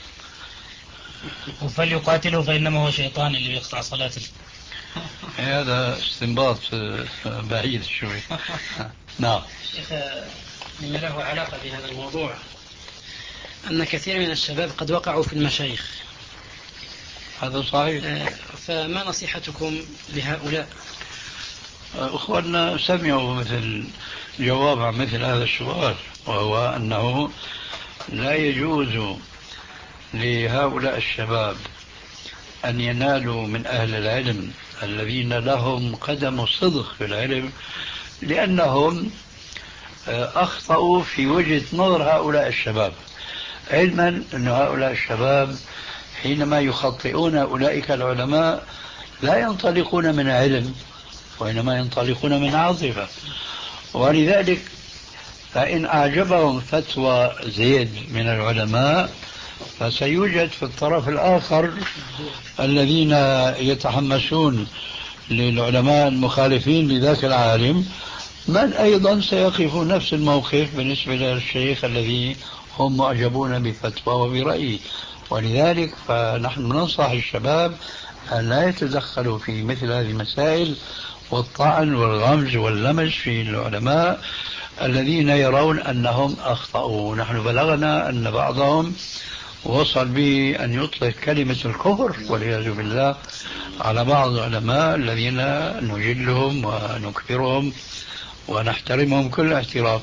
وفليقاتله فإنما هو شيطان اللي بيقطع صلاته. هذا استنباط بعيد شوي. نعم شيخ، مما له علاقة بهذا الموضوع أن كثير من الشباب قد وقعوا في المشايخ. هذا صحيح. فما نصيحتكم لهؤلاء؟ أخواننا سمعوا مثل جواب عن مثل هذا السؤال، وهو أنه لا يجوز لهؤلاء الشباب أن ينالوا من أهل العلم الذين لهم قدم صدق في العلم، لأنهم أخطأوا في وجهة نظر هؤلاء الشباب، علما أن هؤلاء الشباب حينما يخطئون أولئك العلماء لا ينطلقون من علم، وإنما ينطلقون من عاطفة. ولذلك فإن أعجبهم فتوى زيد من العلماء فسيوجد في الطرف الآخر الذين يتحمسون للعلماء المخالفين لذاك العالم من أيضا سيقفون نفس الموقف بالنسبة للشيخ الذي هم معجبون بفتوى وبرأيه. ولذلك فنحن ننصح الشباب أن لا يتدخلوا في مثل هذه المسائل والطعن والغمز واللمس في العلماء الذين يرون أنهم أخطأوا. نحن بلغنا أن بعضهم وصل به أن يطلق كلمة الكفر والعياذ بالله على بعض العلماء الذين نجلهم ونكبرهم ونحترمهم كل احترام.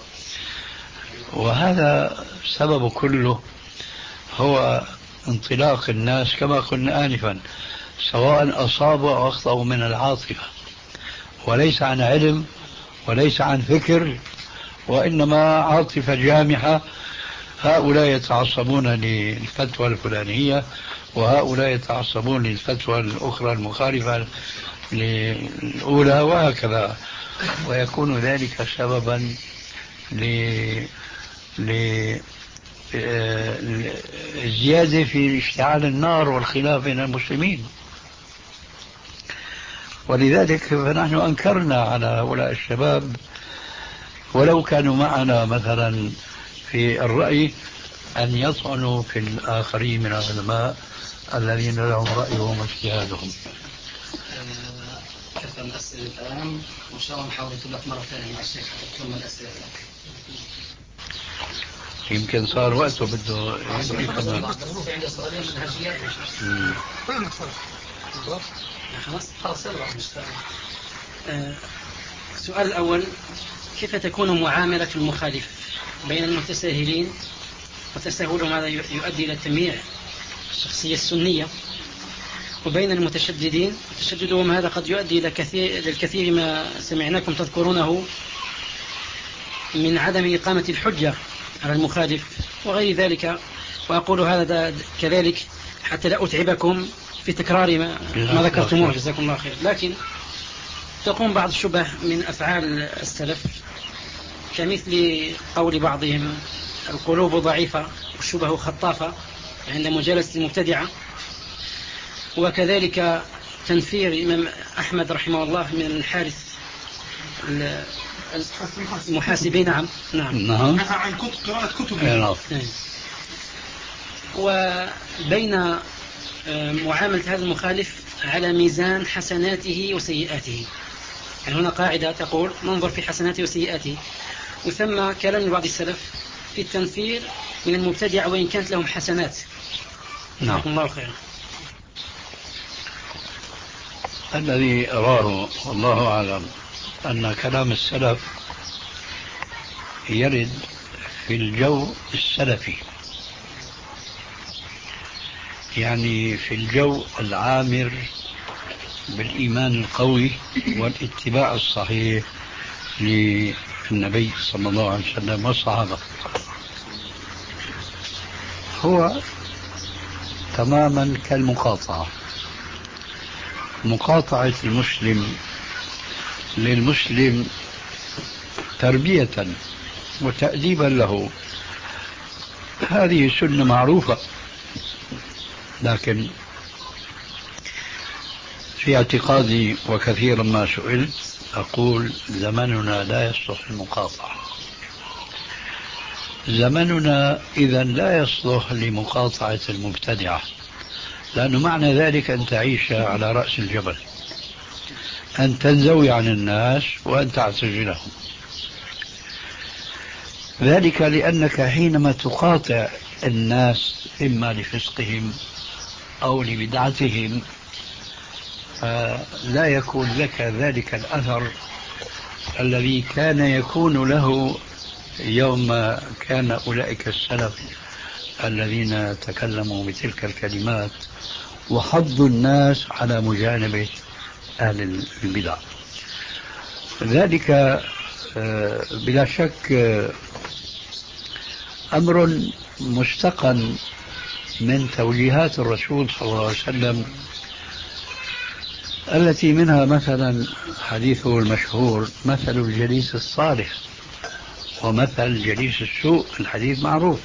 وهذا سبب كله هو انطلاق الناس كما قلنا آنفا، سواء أصابوا أو أخطأوا من العاطفة، وليس عن علم وليس عن فكر، وإنما عاطفة جامحة. هؤلاء يتعصبون للفتوى الفلانية وهؤلاء يتعصبون للفتوى الأخرى المخالفة للأولى وهكذا، ويكون ذلك سببا لزيادة في اشتعال النار والخلاف بين المسلمين. ولذلك فنحن أنكرنا على هؤلاء الشباب ولو كانوا معنا مثلا في الرأي أن يطعنوا في الآخرين من العلماء الذين لهم رأيهم واجتهادهم. كثر الأسئلة الآن، وإن شاء الله نحاول لك مرة ثانية مع الشيخ حتى تكمل الأسئلة. يمكن صار وقته بده يمكن كمان. عندي سؤالين منهجيات. خلاص خلاص السؤال الأول: كيف تكون معاملة المخالف بين المتساهلين، وتساهلهم هذا يؤدي إلى تمييع الشخصية السنية، وبين المتشددين وتشددهم هذا قد يؤدي إلى كثير للكثير ما سمعناكم تذكرونه من عدم إقامة الحجة على المخالف وغير ذلك. وأقول هذا كذلك حتى لا أتعبكم في تكرار ما, ما ذكرتموه، جزاكم الله خير. لكن تقوم بعض الشبه من أفعال السلف، كمثل قول بعضهم القلوب ضعيفة والشبه خطافة عند مجالسة المبتدعة، وكذلك تنفير الإمام أحمد رحمه الله من الحارث المحاسبين. نعم نعم نعم نهى عن كتب قراءة كتب. نعم. وبين معاملة هذا المخالف على ميزان حسناته وسيئاته. يعني هنا قاعدة تقول ننظر في حسناته وسيئاته، وثم كلام لبعض السلف في التنفير من المبتدع وإن كانت لهم حسنات. نعم. الله خير. الذي أراه والله أعلم أن كلام السلف يرد في الجو السلفي، يعني في الجو العامر بالإيمان القوي والاتباع الصحيح للنبي صلى الله عليه وسلم والصحابة. هو تماما كالمقاطعة، مقاطعة المسلم للمسلم تربية وتأديبا له، هذه سنة معروفة. لكن في اعتقادي وكثيرا ما سئلت أقول زمننا لا يصلح المقاطعة. زمننا إذن لا يصلح لمقاطعة المبتدعة، لأنه معنى ذلك أن تعيش على رأس الجبل، أن تنزوي عن الناس وأن تعتزلهم. ذلك لأنك حينما تقاطع الناس إما لفسقهم أو لبدعتهم لا يكون لك ذلك الأثر الذي كان يكون له يوم كان أولئك السلف الذين تكلموا بتلك الكلمات وحضوا الناس على مجانبة أهل البدع. ذلك بلا شك أمر مستقن من توجيهات الرسول صلى الله عليه وسلم، التي منها مثلا حديثه المشهور مثل الجليس الصالح ومثل جليس السوء، الحديث معروف.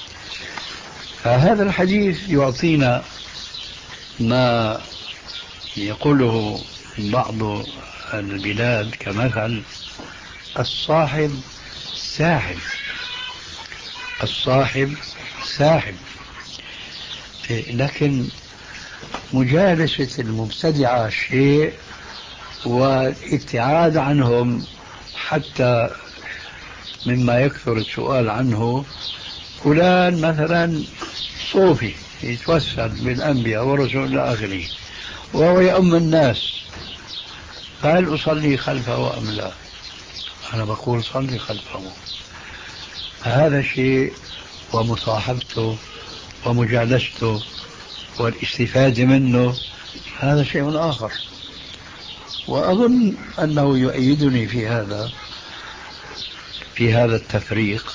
فهذا الحديث يعطينا ما يقوله بعض البلاد كمثل الصاحب ساحب، الصاحب ساحب. لكن مجالسة المبتدعة شيء والابتعاد عنهم، حتى مما يكثر السؤال عنه فلان مثلا صوفي يتوسل بالأنبياء والرسول إلى آخره وهو يؤم الناس، فهل أصلي خلفه أم لا؟ أنا بقول صلي خلفه. هذا شيء، ومصاحبته ومجالسته والاستفادة منه هذا شيء آخر. وأظن أنه يؤيدني في هذا في هذا التفريق،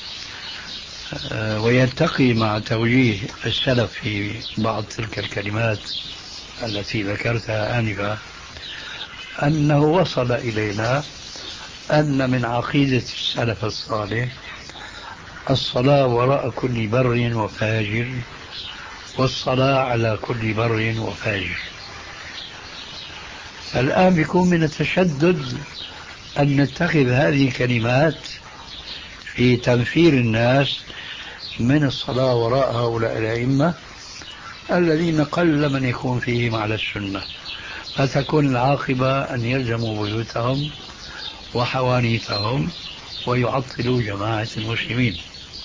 ويلتقي مع توجيه السلف في بعض تلك الكلمات التي ذكرتها آنفا، أنه وصل إلينا أن من عقيدة السلف الصالح الصلاة وراء كل بر وفاجر، والصلاة على كل بر وفاجر. الآن بيكون من التشدد أن نتخذ هذه الكلمات في تنفير الناس من الصلاة وراء هؤلاء الأئمة الذين قل من يكون فيهم على السنة، فتكون العاقبة أن يلزموا بيوتهم وحوانيتهم ويعطلوا جماعة المسلمين.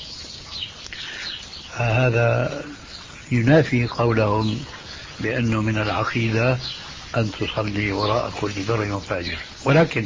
هذا ينافي قولهم بأنه من العقيدة أن تصلي وراء كل بر وفاجر. ولكن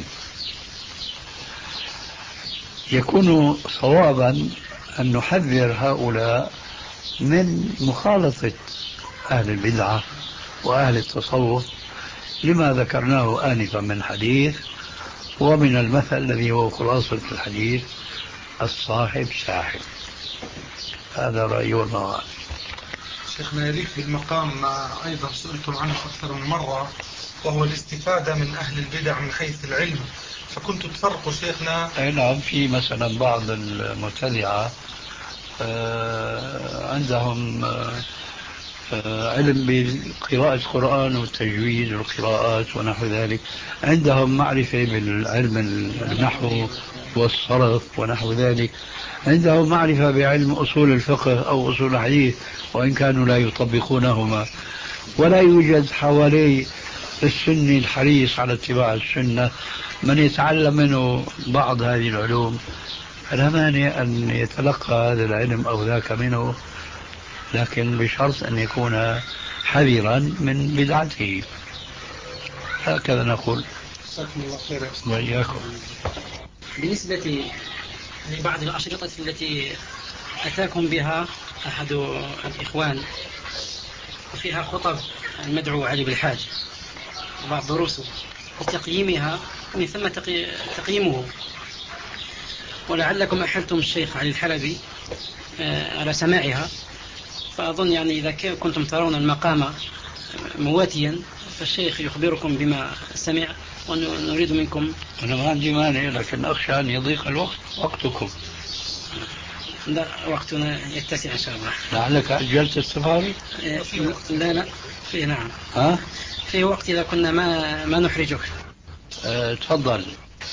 يكون صوابا أن نحذر هؤلاء من مخالطة أهل البدعة وأهل التصوف لما ذكرناه آنفا من حديث، ومن المثل الذي هو خلاصة الحديث الصاحب ساحب. هذا رأيي والله. شيخنا يليك بالمقام ما أيضا سئلتم عنه أكثر من مرة، وهو الاستفادة من أهل البدع من حيث العلم، فكنت تفرقوا شيخنا. أي نعم، في مثلا بعض المبتدعة عندهم علم بقراءة القرآن والتجويد والقراءات ونحو ذلك، عندهم معرفة بالعلم النحو والصرف ونحو ذلك، عندهم معرفة بعلم أصول الفقه أو أصول الحديث وإن كانوا لا يطبقونهما، ولا يوجد حوالي السني الحريص على اتباع السنة من يتعلم منه بعض هذه العلوم، فلا مانع أن يتلقى هذا العلم أو ذاك منه، لكن بشرط أن يكون حذرا من بدعته. هكذا نقول. وإياكم. بالنسبة لبعض الأشرطة التي أتاكم بها أحد الإخوان وفيها خطب المدعو علي بالحاج وبعض دروسه وتقييمها ومن ثم تقييمه، ولعلكم أحلتم الشيخ علي الحلبي على سماعها، فأظن يعني إذا كنتم ترون المقام مواتيا فالشيخ يخبركم بما سمع ونريد منكم. أنا ما عندي مانع، لكن أخشى أن يضيق الوقت وقتكم. لا، وقتنا يتسع إن شاء الله. لعلك أجلت السفاري؟ لا لا في نعم ها؟ في وقت إذا كنا ما ما نحرجك. أه تفضل.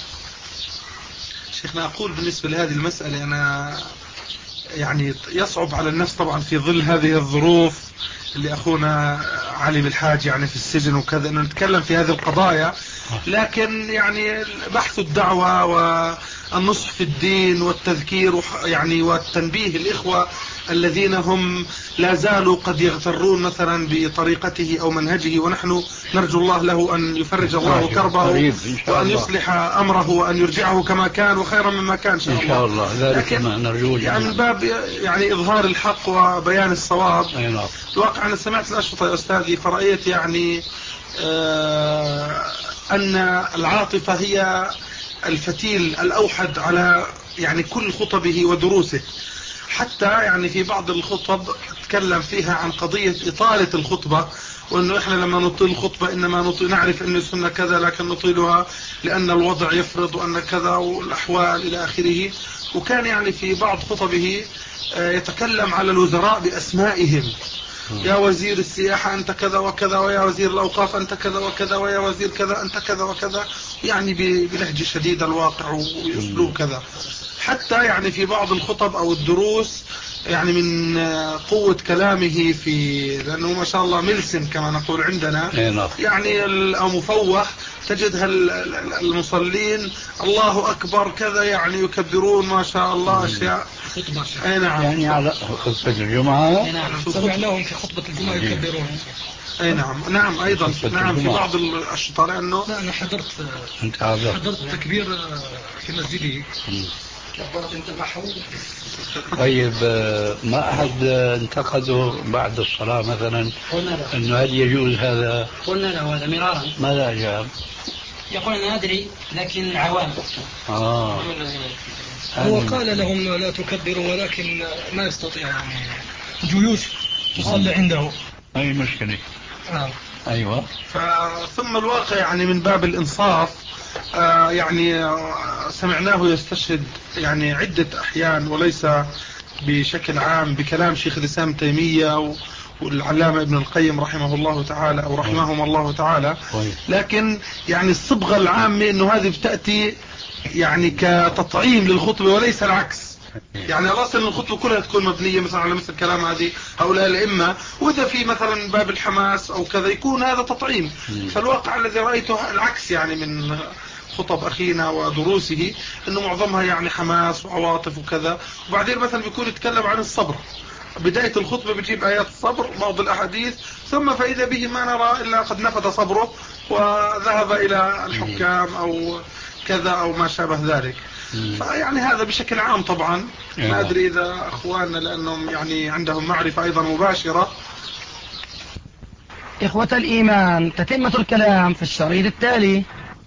شيخنا أقول بالنسبة لهذه المسألة أنا يعني يصعب على النفس طبعا في ظل هذه الظروف اللي أخونا علي بالحاج يعني في السجن وكذا أنه نتكلم في هذه القضايا، لكن يعني بحث الدعوة والنصح في الدين والتذكير يعني والتنبيه الإخوة الذين هم لا زالوا قد يغترون مثلا بطريقته أو منهجه، ونحن نرجو الله له أن يفرج الله كربه وأن يصلح أمره وأن يرجعه كما كان وخيرا مما كان إن شاء الله, إن شاء الله. ذلك ما نرجوه يعني من باب يعني إظهار الحق وبيان الصواب. الواقع أنا سمعت الأشرطة يا أستاذي فرأيت يعني آه أن العاطفة هي الفتيل الأوحد على يعني كل خطبه ودروسه، حتى يعني في بعض الخطب تكلم فيها عن قضية إطالة الخطبة، وأنه إحنا لما نطيل الخطبة إنما نطيل نعرف أن السنة كذا لكن نطيلها لأن الوضع يفرض وأن كذا والأحوال إلى آخره. وكان يعني في بعض خطبه يتكلم على الوزراء بأسمائهم، يا وزير السياحة أنت كذا وكذا، ويا وزير الأوقاف أنت كذا وكذا، ويا وزير كذا أنت كذا وكذا، يعني بلهجة شديد الواقع ويسلوب كذا. حتى يعني في بعض الخطب أو الدروس يعني من قوة كلامه في لأنه ما شاء الله ملسم كما نقول عندنا يعني المفوح، تجد المصلين الله أكبر كذا يعني يكبرون ما شاء الله أشياء. أي نعم. يعني على خطبة الجمعة سمعناهم في خطبة الجمعة يكبرون. أي نعم نعم أيضا نعم في بعض الأشطاء لأنه لا أنا حضرت أنت حضرت تكبير في مسجدي. طيب ما أحد انتقده بعد الصلاة مثلا أنه هل يجوز هذا؟ قلنا له هذا مرارا. ماذا أجاب؟ يقول أنا أدري لكن عوام. آه. هو قال لهم لا تكبروا ولكن ما يستطيع يعني جيوش تصلي عنده. أي مشكلة. آه. أيوة. ثم الواقع يعني من باب الإنصاف آه يعني آه سمعناه يستشهد يعني عدة أحيان وليس بشكل عام بكلام شيخ الإسلام تيمية والعلامة ابن القيم رحمه الله تعالى أو رحمهم الله تعالى، لكن يعني الصبغة العامة أنه هذه بتأتي يعني كتطعيم للخطبة وليس العكس. يعني الأصل أن الخطبة كلها تكون مبنية مثلا على مثل كلام هذه هؤلاء الأئمة، وإذا في مثلا باب الحماس أو كذا يكون هذا تطعيم. فالواقع الذي رأيته العكس يعني من خطب أخينا ودروسه أنه معظمها يعني حماس وعواطف وكذا، وبعدين مثلا بيكون يتكلم عن الصبر، بداية الخطبة بيجيب آيات الصبر بعض الأحاديث، ثم فإذا به ما نرى إلا قد نفد صبره وذهب إلى الحكام أو كذا أو ما شابه ذلك. فيعني هذا بشكل عام طبعا ما أدري إذا أخواننا لأنهم يعني عندهم معرفة أيضا مباشرة. إخوة الإيمان، تتمة الكلام في الشريط التالي.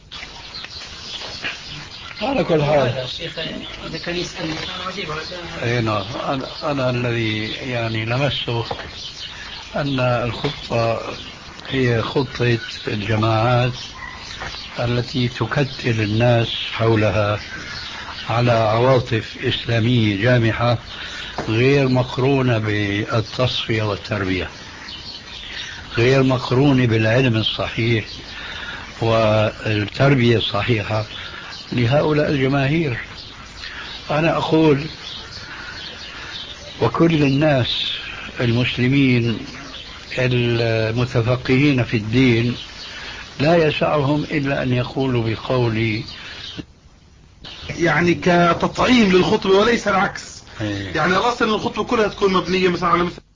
على كل حال إذا كان يسألني أنا أجيب. أي نعم. أنا, أنا الذي يعني لمسته أن الخطة هي خطة الجماعات التي تكتل الناس حولها على عواطف إسلامية جامحة غير مقرونة بالتصفية والتربية. غير مقرونة بالعلم الصحيح والتربية الصحيحة لهؤلاء الجماهير. أنا أقول وكل الناس المسلمين المتفقهين في الدين لا يسعهم إلا أن يقولوا بقولي يعني كتطعيم للخطبة وليس العكس. يعني الأصل أن الخطبة كلها تكون مبنية مثلا على مثل